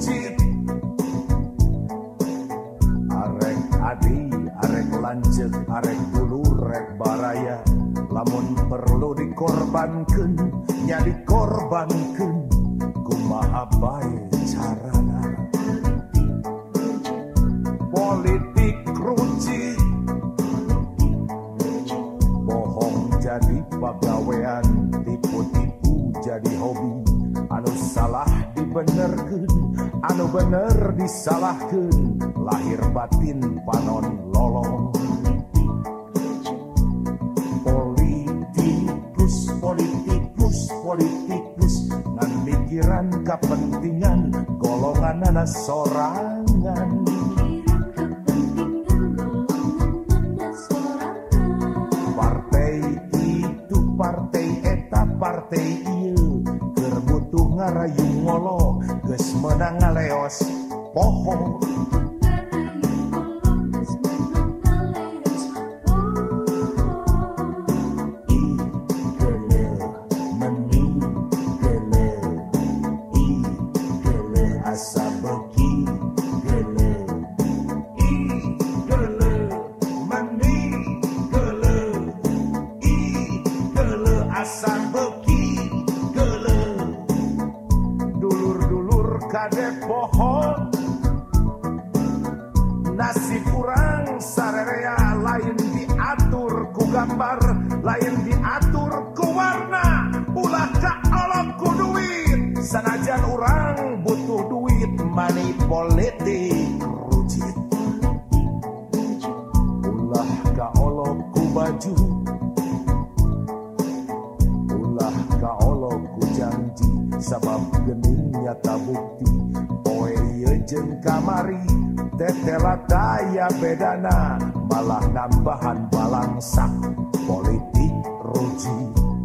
rucit arek adi arek lanceuk arek bulu rek baraya lamun perlu dikorbankeun nya dikorbankeun kumaha bae carana politik rucit bohong jadi pagawean tipu-tipu jadi hobi anu salah dibenerkeun anu bener disalahkeun lahir batin panon lolong politikus ngan mikiran kepentingan golongan anak sorangan partai itu partai eta partai ieu keur butuh ngarayu ngolo geus meunang ngaleos poho asa beki gele i gele mani gele i gele asa beki gele dulur-dulur kade pohon nasib urang sarerea lain diatur ku gambar lain diatur ku warna ulah ka olok ku duit sanajan urang butuh duit money politik rucit ulah ka olok ku baju ulah ka olok ku janji sabab geuning nyata bukti poe ieu jeung kamari tetela daya bedana malah nambahan balangsak politik rucit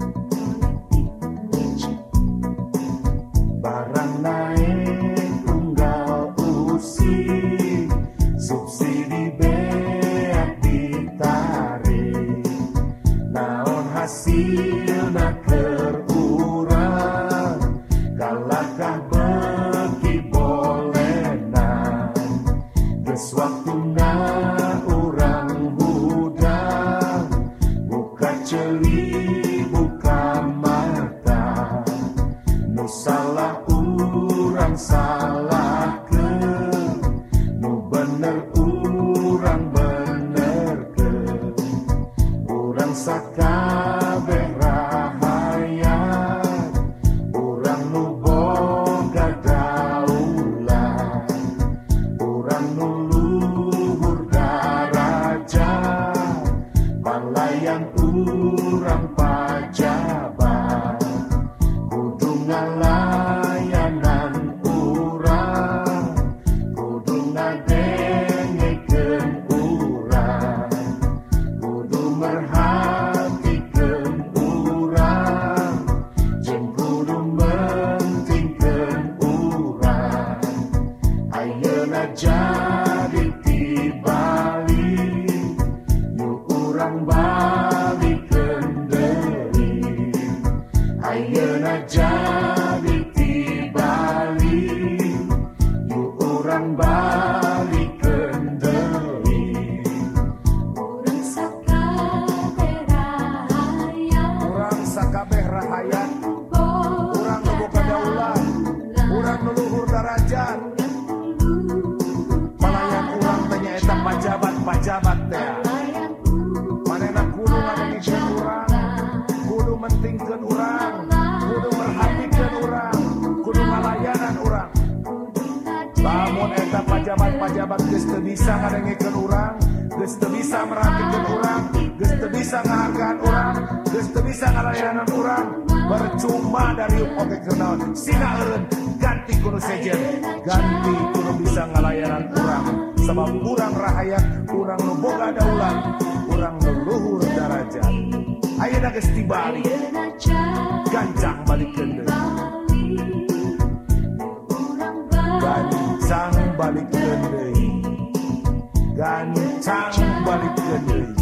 barang naik tunggal usik subsidi beak ditarik naon hasilna keur urang galakah beki bolenan geus waktuna urang hudang buka ceuli buka mata nu salah urang salahkeun nu bener urang benerkeun urang sakabeh rahayat urang nu boga daulat urang nu luhur darajat palayan urang pajabat kudu ngalayanan urang kudu ngadengekeun urang kudu merhatikeun urang jeung kudu mentingkeun urang ayeuna jadi tibalik nu urang balikeun deui ayeuna jadi tibalik nu urang balikeun deui urang sakabeh rahayat urang nu boga daulat urang nu luhur darajat palayan urang teh nyaeta pajabat teh manehna kudu ngadengikeun urang kudu mentingkeun urang kudu merhatikeun urang kudu ngalayanan urang lamun eta pajabat geus teu bisa ngadengikeun urang geus teu bisa merhatikeun urang geus teu bisa ngahargaan urang geus teu bisa ngalayanan urang percuma dari oge kenaon sina eureun ganti kudu sejen ganti kudu bisa ngalayanan urang sabab urang rahayat urang nu boga daulat urang nu luhur darajat ayeuna geus tibalik gancang balikeun deui gancang balikeun deui gancang balikeun deui